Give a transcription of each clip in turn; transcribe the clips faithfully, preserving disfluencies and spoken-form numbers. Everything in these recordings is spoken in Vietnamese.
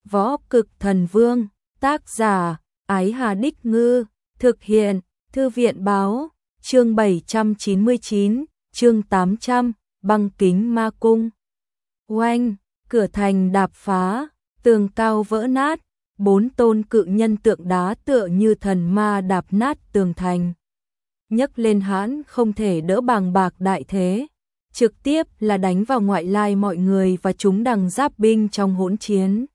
Võ Cực Thần Vương, tác giả, Ái Hà Đích Ngư, thực hiện, Thư viện Báo, chương bảy trăm chín mươi chín, chương tám trăm, băng kính ma cung. Oanh, cửa thành đạp phá, tường cao vỡ nát, bốn tôn cự nhân tượng đá tựa như thần ma đạp nát tường thành. Nhấc lên hãn không thể đỡ bằng bạc đại thế, trực tiếp là đánh vào ngoại lai mọi người và chúng đằng giáp binh trong hỗn chiến.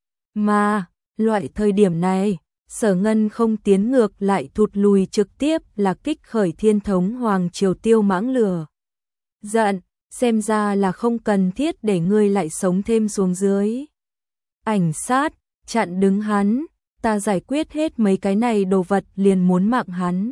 Mà, loại thời điểm này, Sở Ngân không tiến ngược lại thụt lùi trực tiếp là kích khởi thiên thống Hoàng Triều Tiêu Mãng lửa. Giận, xem ra là không cần thiết để ngươi lại sống thêm xuống dưới. Ảnh sát, chặn đứng hắn, ta giải quyết hết mấy cái này đồ vật liền muốn mạng hắn.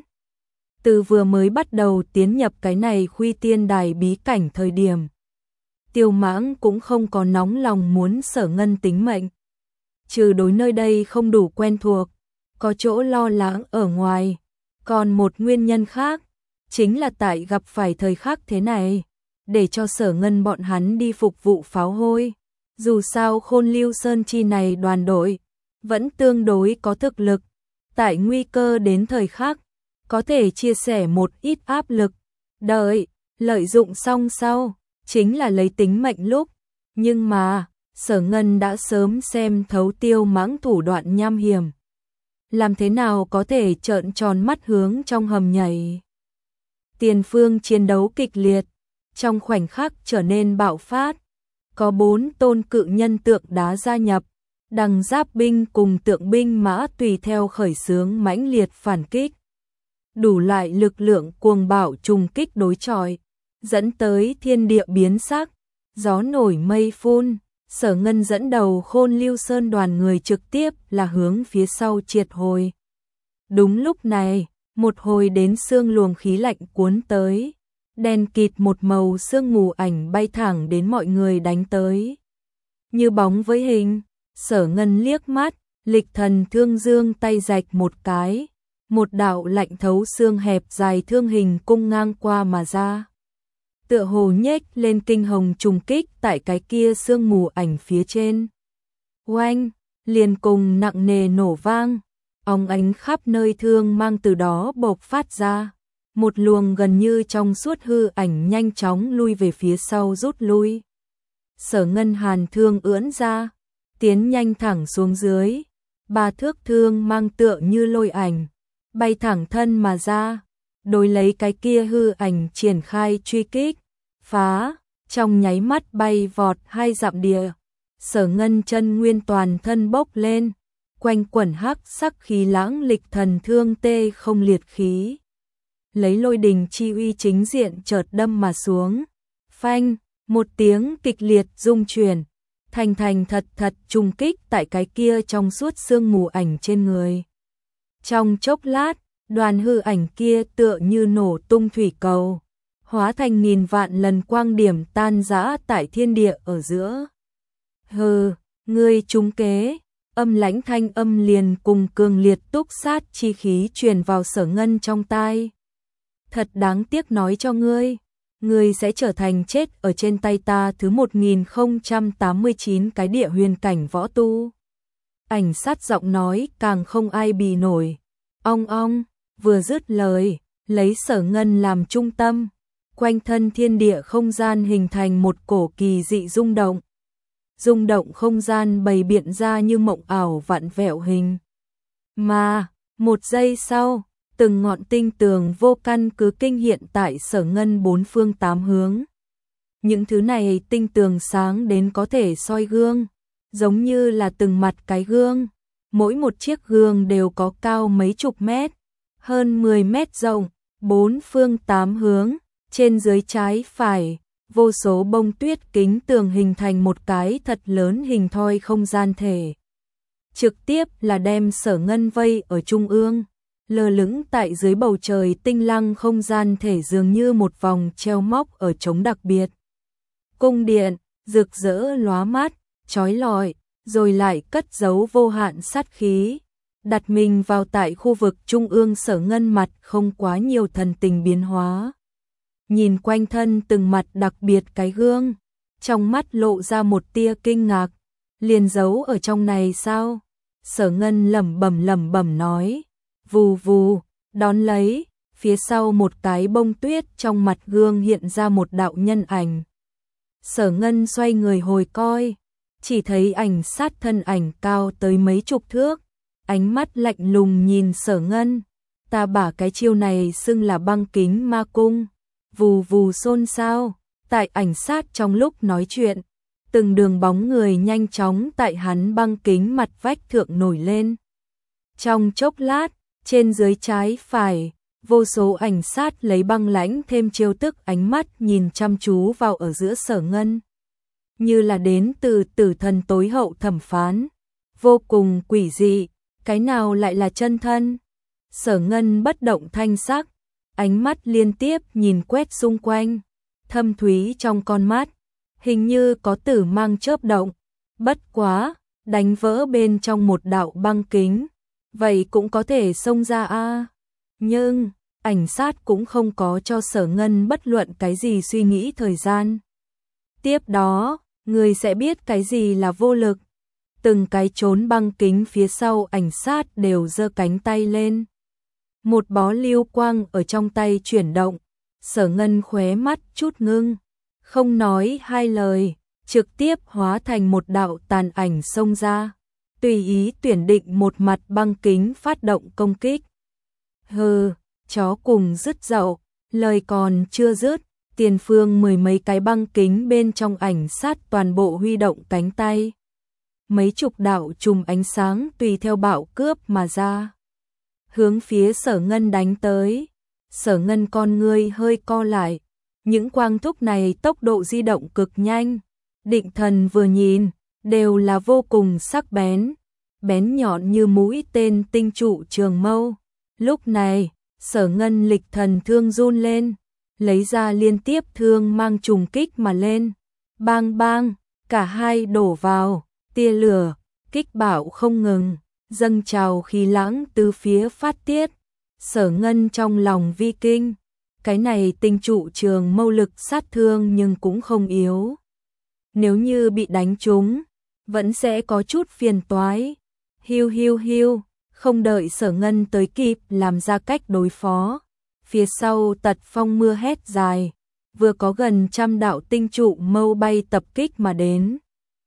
Từ vừa mới bắt đầu tiến nhập cái này Khuy Tiên Đài bí cảnh thời điểm, Tiêu Mãng cũng không có nóng lòng muốn Sở Ngân tính mệnh. Trừ đối nơi đây không đủ quen thuộc, có chỗ lo lắng ở ngoài, còn một nguyên nhân khác, chính là tại gặp phải thời khắc thế này, để cho Sở Ngân bọn hắn đi phục vụ pháo hôi. Dù sao Khôn Lưu Sơn chi này đoàn đội, vẫn tương đối có thực lực, tại nguy cơ đến thời khắc, có thể chia sẻ một ít áp lực, đợi, lợi dụng xong sau, chính là lấy tính mệnh lúc. Nhưng mà, Sở Ngân đã sớm xem thấu Tiêu Mãng thủ đoạn nham hiểm. Làm thế nào có thể trợn tròn mắt hướng trong hầm nhảy. Tiền phương chiến đấu kịch liệt, trong khoảnh khắc trở nên bạo phát. Có bốn tôn cự nhân tượng đá gia nhập, đằng giáp binh cùng tượng binh mã tùy theo khởi xướng mãnh liệt phản kích. Đủ loại lực lượng cuồng bạo trùng kích đối chọi, dẫn tới thiên địa biến sắc, gió nổi mây phun. Sở Ngân dẫn đầu Khôn Lưu Sơn đoàn người trực tiếp là hướng phía sau triệt hồi. Đúng lúc này, một hồi đến sương luồng khí lạnh cuốn tới, đen kịt một màu sương mù ảnh bay thẳng đến mọi người đánh tới. Như bóng với hình, Sở Ngân liếc mắt, Lịch Thần Thương Dương tay rạch một cái, một đạo lạnh thấu xương hẹp dài thương hình cung ngang qua mà ra. Tựa hồ nhếch lên kinh hồng trùng kích tại cái kia sương mù ảnh phía trên. Oanh, liền cùng nặng nề nổ vang, óng ánh khắp nơi thương mang từ đó bộc phát ra. Một luồng gần như trong suốt hư ảnh nhanh chóng lui về phía sau rút lui. Sở Ngân hàn thương ưỡn ra, tiến nhanh thẳng xuống dưới. Ba thước thương mang tựa như lôi ảnh, bay thẳng thân mà ra. Đối lấy cái kia hư ảnh triển khai truy kích, phá, trong nháy mắt bay vọt hai dặm địa. Sở Ngân chân nguyên toàn thân bốc lên, quanh quẩn hắc sắc khí lãng Lịch Thần Thương tê không liệt khí. Lấy lôi đình chi uy chính diện chợt đâm mà xuống. Phanh, một tiếng kịch liệt rung chuyển, thành thành thật thật trùng kích tại cái kia trong suốt sương mù ảnh trên người. Trong chốc lát, đoàn hư ảnh kia tựa như nổ tung thủy cầu, hóa thành nghìn vạn lần quang điểm tan rã tại thiên địa ở giữa. Hừ, ngươi trúng kế, âm lãnh thanh âm liền cùng cường liệt túc sát chi khí truyền vào Sở Ngân trong tai. Thật đáng tiếc nói cho ngươi, ngươi sẽ trở thành chết ở trên tay ta thứ một nghìn không trăm tám mươi chín cái địa huyền cảnh võ tu. Ảnh sát giọng nói càng không ai bì nổi. Ong ong, vừa dứt lời, lấy Sở Ngân làm trung tâm, quanh thân thiên địa không gian hình thành một cổ kỳ dị rung động. Rung động không gian bày biện ra như mộng ảo vặn vẹo hình. Mà, một giây sau, từng ngọn tinh tường vô căn cứ kinh hiện tại Sở Ngân bốn phương tám hướng. Những thứ này tinh tường sáng đến có thể soi gương, giống như là từng mặt cái gương. Mỗi một chiếc gương đều có cao mấy chục mét, hơn mười mét rộng, bốn phương tám hướng, trên dưới trái phải, vô số bông tuyết kính tường hình thành một cái thật lớn hình thoi không gian thể. Trực tiếp là đem Sở Ngân vây ở trung ương, lơ lửng tại dưới bầu trời tinh lăng không gian thể dường như một vòng treo móc ở trống đặc biệt. Cung điện, rực rỡ lóa mắt, chói lọi, rồi lại cất giấu vô hạn sát khí. Đặt mình vào tại khu vực trung ương, Sở Ngân mặt không quá nhiều thần tình biến hóa. Nhìn quanh thân từng mặt đặc biệt cái gương, trong mắt lộ ra một tia kinh ngạc, liền giấu ở trong này sao? Sở Ngân lẩm bẩm lẩm bẩm nói, vù vù, đón lấy, phía sau một cái bông tuyết trong mặt gương hiện ra một đạo nhân ảnh. Sở Ngân xoay người hồi coi, chỉ thấy ảnh sát thân ảnh cao tới mấy chục thước, ánh mắt lạnh lùng nhìn Sở Ngân. Ta bả cái chiêu này xưng là băng kính ma cung. Vù vù xôn xao, tại ảnh sát trong lúc nói chuyện, từng đường bóng người nhanh chóng tại hắn băng kính mặt vách thượng nổi lên. Trong chốc lát, trên dưới trái phải, vô số ảnh sát lấy băng lãnh thêm chiêu tức ánh mắt nhìn chăm chú vào ở giữa Sở Ngân. Như là đến từ tử thần tối hậu thẩm phán, vô cùng quỷ dị, cái nào lại là chân thân? Sở Ngân bất động thanh sắc, ánh mắt liên tiếp nhìn quét xung quanh, thâm thúy trong con mắt, hình như có tử mang chớp động, bất quá, đánh vỡ bên trong một đạo băng kính, vậy cũng có thể xông ra a. Nhưng, ảnh sát cũng không có cho Sở Ngân bất luận cái gì suy nghĩ thời gian. Tiếp đó, người sẽ biết cái gì là vô lực. Từng cái trốn băng kính phía sau ảnh sát đều giơ cánh tay lên. Một bó lưu quang ở trong tay chuyển động, Sở Ngân khóe mắt chút ngưng, không nói hai lời, trực tiếp hóa thành một đạo tàn ảnh xông ra, tùy ý tuyển định một mặt băng kính phát động công kích. Hừ, chó cùng dứt dậu, lời còn chưa dứt, tiền phương mười mấy cái băng kính bên trong ảnh sát toàn bộ huy động cánh tay. Mấy chục đạo chùm ánh sáng tùy theo bạo cướp mà ra, hướng phía Sở Ngân đánh tới. Sở Ngân con ngươi hơi co lại, những quang thúc này tốc độ di động cực nhanh, định thần vừa nhìn, đều là vô cùng sắc bén, bén nhọn như mũi tên tinh trụ trường mâu. Lúc này, Sở Ngân lịch thần thương run lên, lấy ra liên tiếp thương mang trùng kích mà lên. Bang bang, cả hai đổ vào, tia lửa, kích bạo không ngừng, dâng trào khí lãng từ phía phát tiết. Sở Ngân trong lòng vi kinh, cái này tinh trụ trường mâu lực sát thương nhưng cũng không yếu. Nếu như bị đánh trúng, vẫn sẽ có chút phiền toái. Hiu hiu hiu, không đợi Sở Ngân tới kịp làm ra cách đối phó. Phía sau tật phong mưa hét dài, vừa có gần trăm đạo tinh trụ mâu bay tập kích mà đến.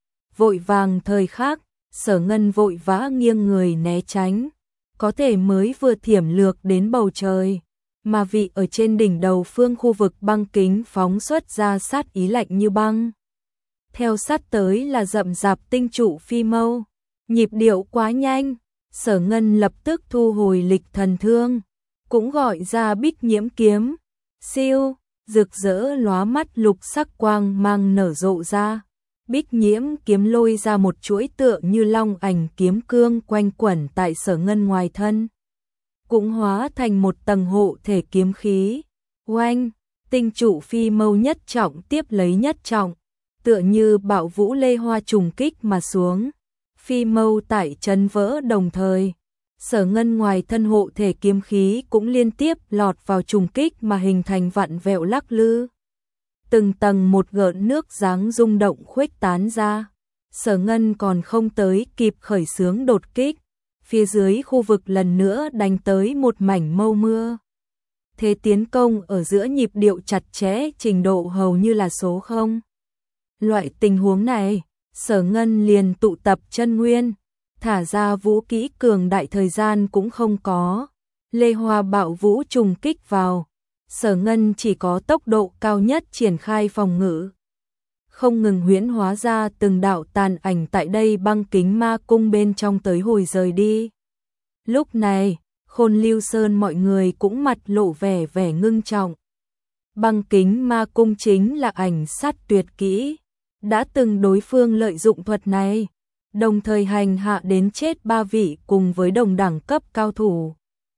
Vội vàng thời khắc, Sở Ngân vội vã nghiêng người né tránh, có thể mới vừa thiểm lược đến bầu trời, mà vị ở trên đỉnh đầu phương khu vực băng kính phóng xuất ra sát ý lạnh như băng. Theo sát tới là rậm rạp tinh trụ phi mâu, nhịp điệu quá nhanh, Sở Ngân lập tức thu hồi lịch thần thương, cũng gọi ra Bích Nhiễm kiếm, siêu, rực rỡ lóa mắt lục sắc quang mang nở rộ ra. Bích Nhiễm kiếm lôi ra một chuỗi tựa như long ảnh kiếm cương quanh quẩn tại Sở Ngân ngoài thân, cũng hóa thành một tầng hộ thể kiếm khí. Oanh, tinh trụ phi mâu nhất trọng tiếp lấy nhất trọng, tựa như bạo vũ lê hoa trùng kích mà xuống. Phi mâu tại chấn vỡ đồng thời, Sở Ngân ngoài thân hộ thể kiếm khí cũng liên tiếp lọt vào trùng kích mà hình thành vặn vẹo lắc lư. Từng tầng một gợn nước dáng rung động khuếch tán ra. Sở Ngân còn không tới kịp khởi xướng đột kích, phía dưới khu vực lần nữa đánh tới một mảnh mâu mưa. Thế tiến công ở giữa nhịp điệu chặt chẽ, trình độ hầu như là số không. Loại tình huống này, Sở Ngân liền tụ tập chân nguyên, thả ra vũ kỹ cường đại, thời gian cũng không có. Lê Hoa bạo vũ trùng kích vào, Sở Ngân chỉ có tốc độ cao nhất triển khai phòng ngự, không ngừng huyễn hóa ra từng đạo tàn ảnh tại đây băng kính ma cung bên trong tới hồi rời đi. Lúc này, Khôn Lưu Sơn mọi người cũng mặt lộ vẻ vẻ ngưng trọng. Băng kính ma cung chính là ảnh sát tuyệt kỹ, đã từng đối phương lợi dụng thuật này, đồng thời hành hạ đến chết ba vị cùng với đồng đẳng cấp cao thủ.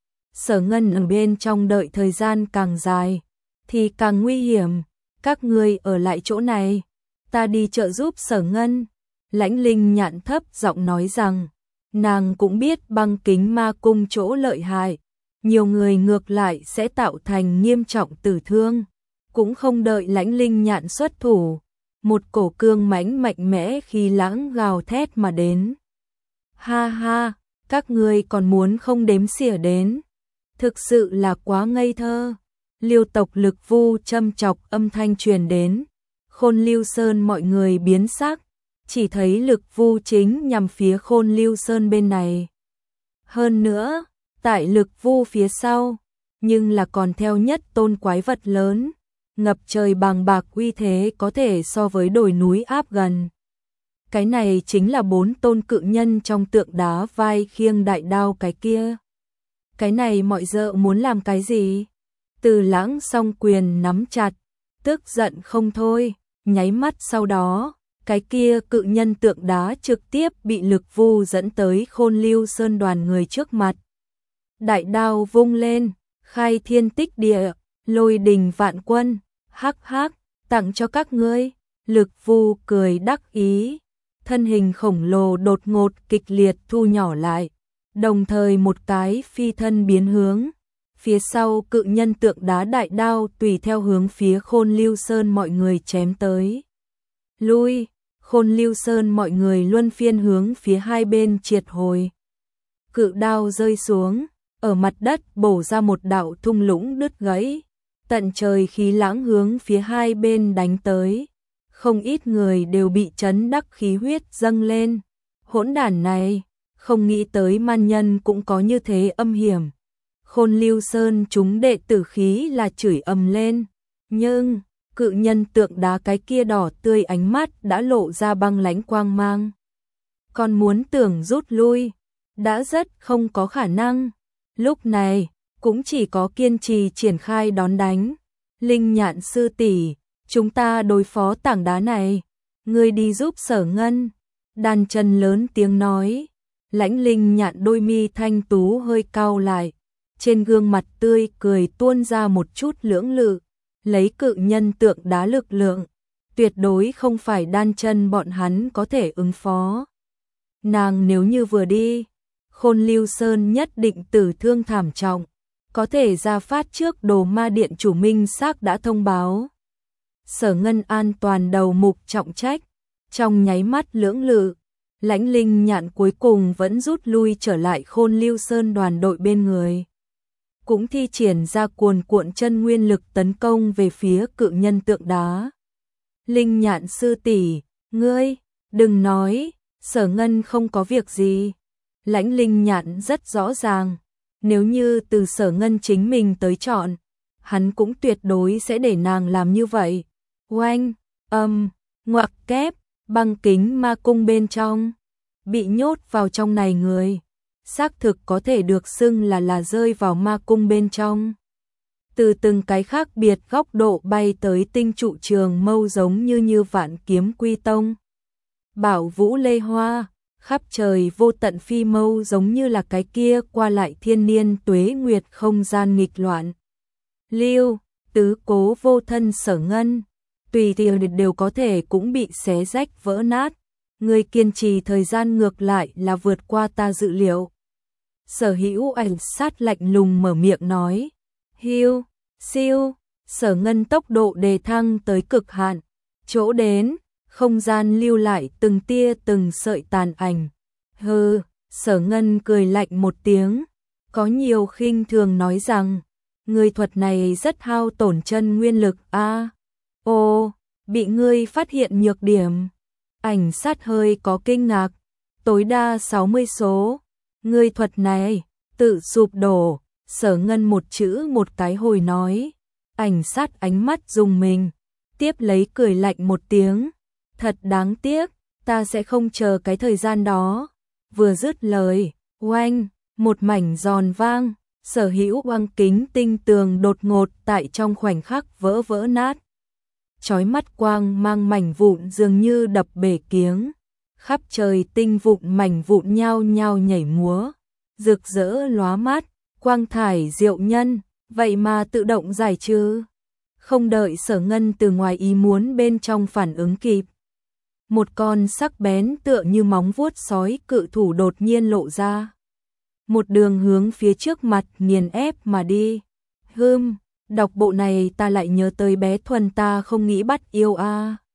Sở Ngân ở bên trong đợi thời gian càng dài, thì càng nguy hiểm, các ngươi ở lại chỗ này, ta đi trợ giúp Sở Ngân. Lãnh Linh Nhạn thấp giọng nói rằng, nàng cũng biết băng kính ma cung chỗ lợi hại, nhiều người ngược lại sẽ tạo thành nghiêm trọng tử thương, cũng không đợi Lãnh Linh Nhạn xuất thủ, một cổ cương mãnh mạnh mẽ khí lãng gào thét mà đến. Ha ha, các ngươi còn muốn không đếm xỉa đến, thực sự là quá ngây thơ. Liêu tộc Lực Vu châm chọc âm thanh truyền đến, Khôn Lưu Sơn mọi người biến sắc, chỉ thấy Lực Vu chính nhằm phía Khôn Lưu Sơn bên này. Hơn nữa, tại Lực Vu phía sau, nhưng là còn theo nhất tôn quái vật lớn, ngập trời bàng bạc uy thế có thể so với đồi núi áp gần. Cái này chính là bốn tôn cự nhân trong tượng đá vai khiêng đại đao cái kia. Cái này mọi dợ muốn làm cái gì? Từ Lãng song quyền nắm chặt, tức giận không thôi, nháy mắt sau đó, cái kia cự nhân tượng đá trực tiếp bị Lực Vu dẫn tới Khôn Lưu Sơn đoàn người trước mặt. Đại đao vung lên, khai thiên tích địa, lôi đình vạn quân, hắc hắc, tặng cho các ngươi. Lực Vu cười đắc ý, thân hình khổng lồ đột ngột kịch liệt thu nhỏ lại, đồng thời một cái phi thân biến hướng. Phía sau cự nhân tượng đá đại đao tùy theo hướng phía Khôn Lưu Sơn mọi người chém tới. Lui, Khôn Lưu Sơn mọi người luân phiên hướng phía hai bên triệt hồi. Cự đao rơi xuống, ở mặt đất bổ ra một đạo thung lũng đứt gãy, tận trời khí lãng hướng phía hai bên đánh tới. Không ít người đều bị chấn đắc khí huyết dâng lên. Hỗn đản này, không nghĩ tới man nhân cũng có như thế âm hiểm. Khôn Lưu Sơn chúng đệ tử khí là chửi ầm lên, nhưng cự nhân tượng đá cái kia đỏ tươi ánh mắt đã lộ ra băng lãnh quang mang. Còn muốn tưởng rút lui, đã rất không có khả năng. Lúc này, cũng chỉ có kiên trì triển khai đón đánh. Linh Nhạn sư tỷ, chúng ta đối phó tảng đá này, ngươi đi giúp Sở Ngân. Đàn chân lớn tiếng nói, Lãnh Linh Nhạn đôi mi thanh tú hơi cau lại, trên gương mặt tươi cười tuôn ra một chút lưỡng lự, lấy cự nhân tượng đá lực lượng, tuyệt đối không phải đan chân bọn hắn có thể ứng phó. Nàng nếu như vừa đi, Khôn Lưu Sơn nhất định tử thương thảm trọng, có thể ra phát trước Đồ Ma Điện chủ minh xác đã thông báo. Sở Ngân an toàn đầu mục trọng trách, trong nháy mắt lưỡng lự, Lãnh Linh Nhạn cuối cùng vẫn rút lui trở lại Khôn Lưu Sơn đoàn đội bên người. Cũng thi triển ra cuồn cuộn chân nguyên lực tấn công về phía cự nhân tượng đá. Linh Nhạn sư tỷ, ngươi, đừng nói, Sở Ngân không có việc gì. Lãnh Linh Nhạn rất rõ ràng, nếu như từ Sở Ngân chính mình tới chọn, hắn cũng tuyệt đối sẽ để nàng làm như vậy. Oanh, âm, ngoặc kép, băng kính ma cung bên trong, bị nhốt vào trong này người, xác thực có thể được xưng là là rơi vào ma cung bên trong. Từ từng cái khác biệt góc độ bay tới tinh trụ trường mâu giống như như vạn kiếm quy tông. Bảo vũ lê hoa, khắp trời vô tận phi mâu giống như là cái kia qua lại thiên niên tuế nguyệt không gian nghịch loạn. Lưu, tứ cố vô thân Sở Ngân, tùy thì đều có thể cũng bị xé rách vỡ nát. Người kiên trì thời gian ngược lại là vượt qua ta dự liệu. Sở Hữu Ảnh sát lạnh lùng mở miệng nói. Hiu, siêu, Sở Ngân tốc độ đề thăng tới cực hạn. Chỗ đến, không gian lưu lại từng tia từng sợi tàn ảnh. Hừ, Sở Ngân cười lạnh một tiếng, có nhiều khinh thường nói rằng, người thuật này rất hao tổn chân nguyên lực a. À, ô, bị ngươi phát hiện nhược điểm. Ảnh sát hơi có kinh ngạc, tối đa sáu mươi số. Ngươi thuật này, tự sụp đổ. Sở Ngân một chữ một cái hồi nói. Ảnh sát ánh mắt dùng mình, tiếp lấy cười lạnh một tiếng. Thật đáng tiếc, ta sẽ không chờ cái thời gian đó. Vừa dứt lời, oanh, một mảnh giòn vang, Sở Hữu băng kính tinh tường đột ngột tại trong khoảnh khắc vỡ vỡ nát. Chói mắt quang mang mảnh vụn dường như đập bể kiếng, khắp trời tinh vụn mảnh vụn nhao nhao nhảy múa, rực rỡ lóa mắt, quang thải diệu nhân, vậy mà tự động giải trừ. Không đợi Sở Ngân từ ngoài ý muốn bên trong phản ứng kịp, một con sắc bén tựa như móng vuốt sói cự thủ đột nhiên lộ ra, một đường hướng phía trước mặt nghiền ép mà đi. Hừm, đọc bộ này ta lại nhớ tới bé Thuần ta không nghĩ bắt yêu a. À.